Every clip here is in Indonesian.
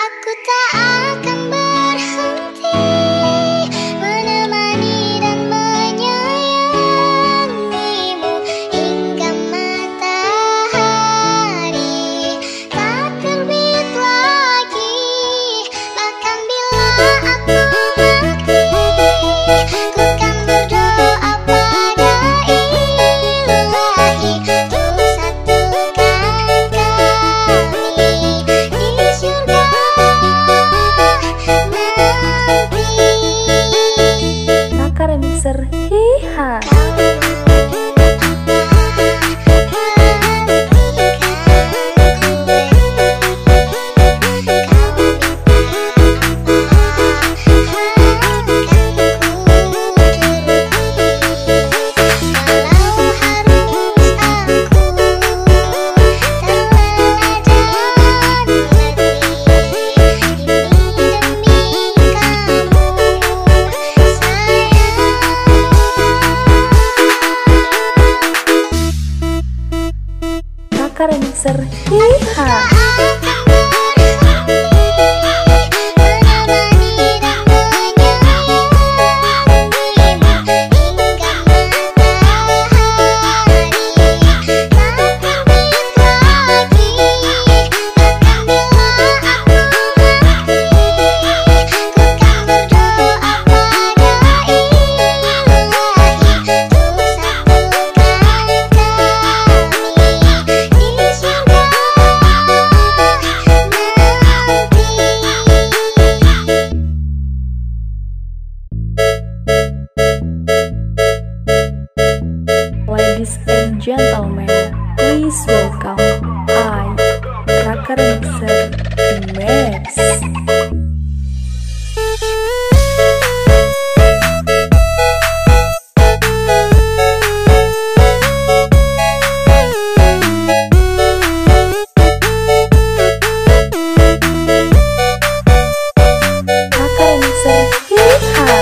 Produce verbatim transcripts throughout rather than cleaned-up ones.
Aku tak akan berhenti menemani dan menyayangimu hingga matahari tak terbit lagi. Bahkan bila aku mati, ku kan berdoa pada Ilahi untuk satukan kami di surga nanti. Raka Remixer Hiha. Raka Remixer Hiha. Ladies and gentlemen, please welcome I, Raka Remixer Remix. Raka Remixer Hiha.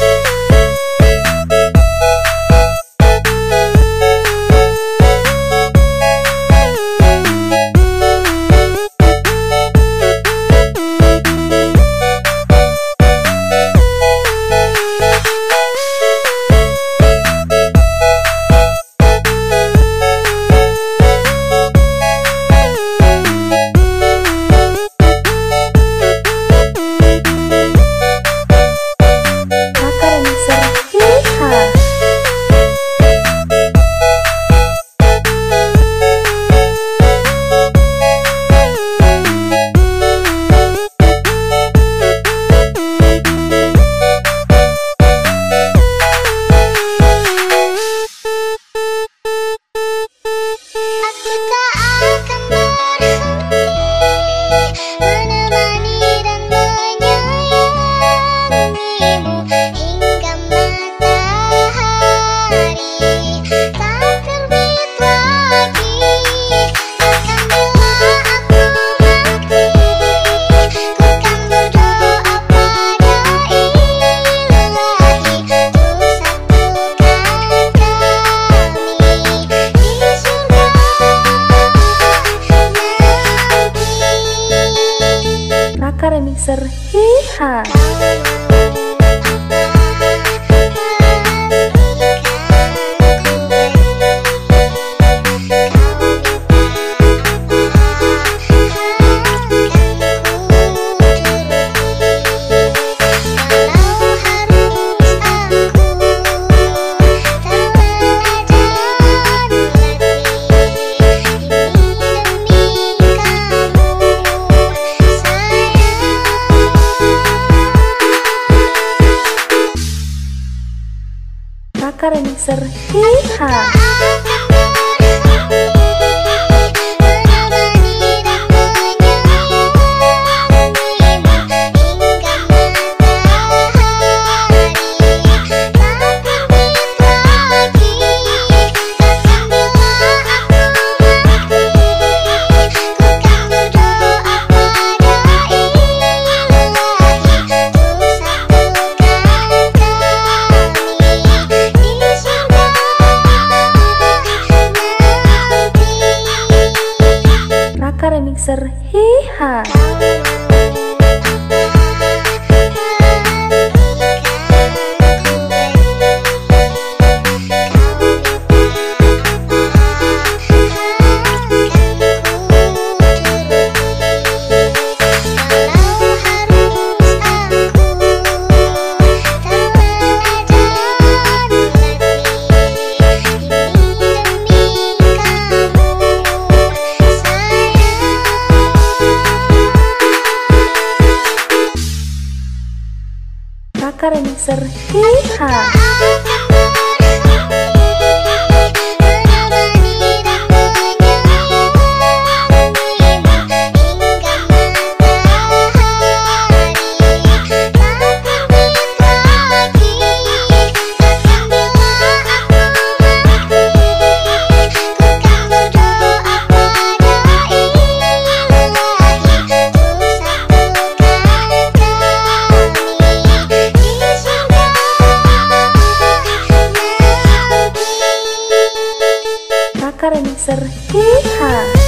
Aku tak akan berhenti menemani dan menyayangimu hingga matahari tak terbit lagi. Bahkan bila aku mati, ku kan berdoa pada Ilahi untuk satukan kami di surga nanti. Raka Remixer Hiha. Raka Remixer Hiha. Raka Remixer Hiha. Remixer Hiha. Kakak Remixer Hiha.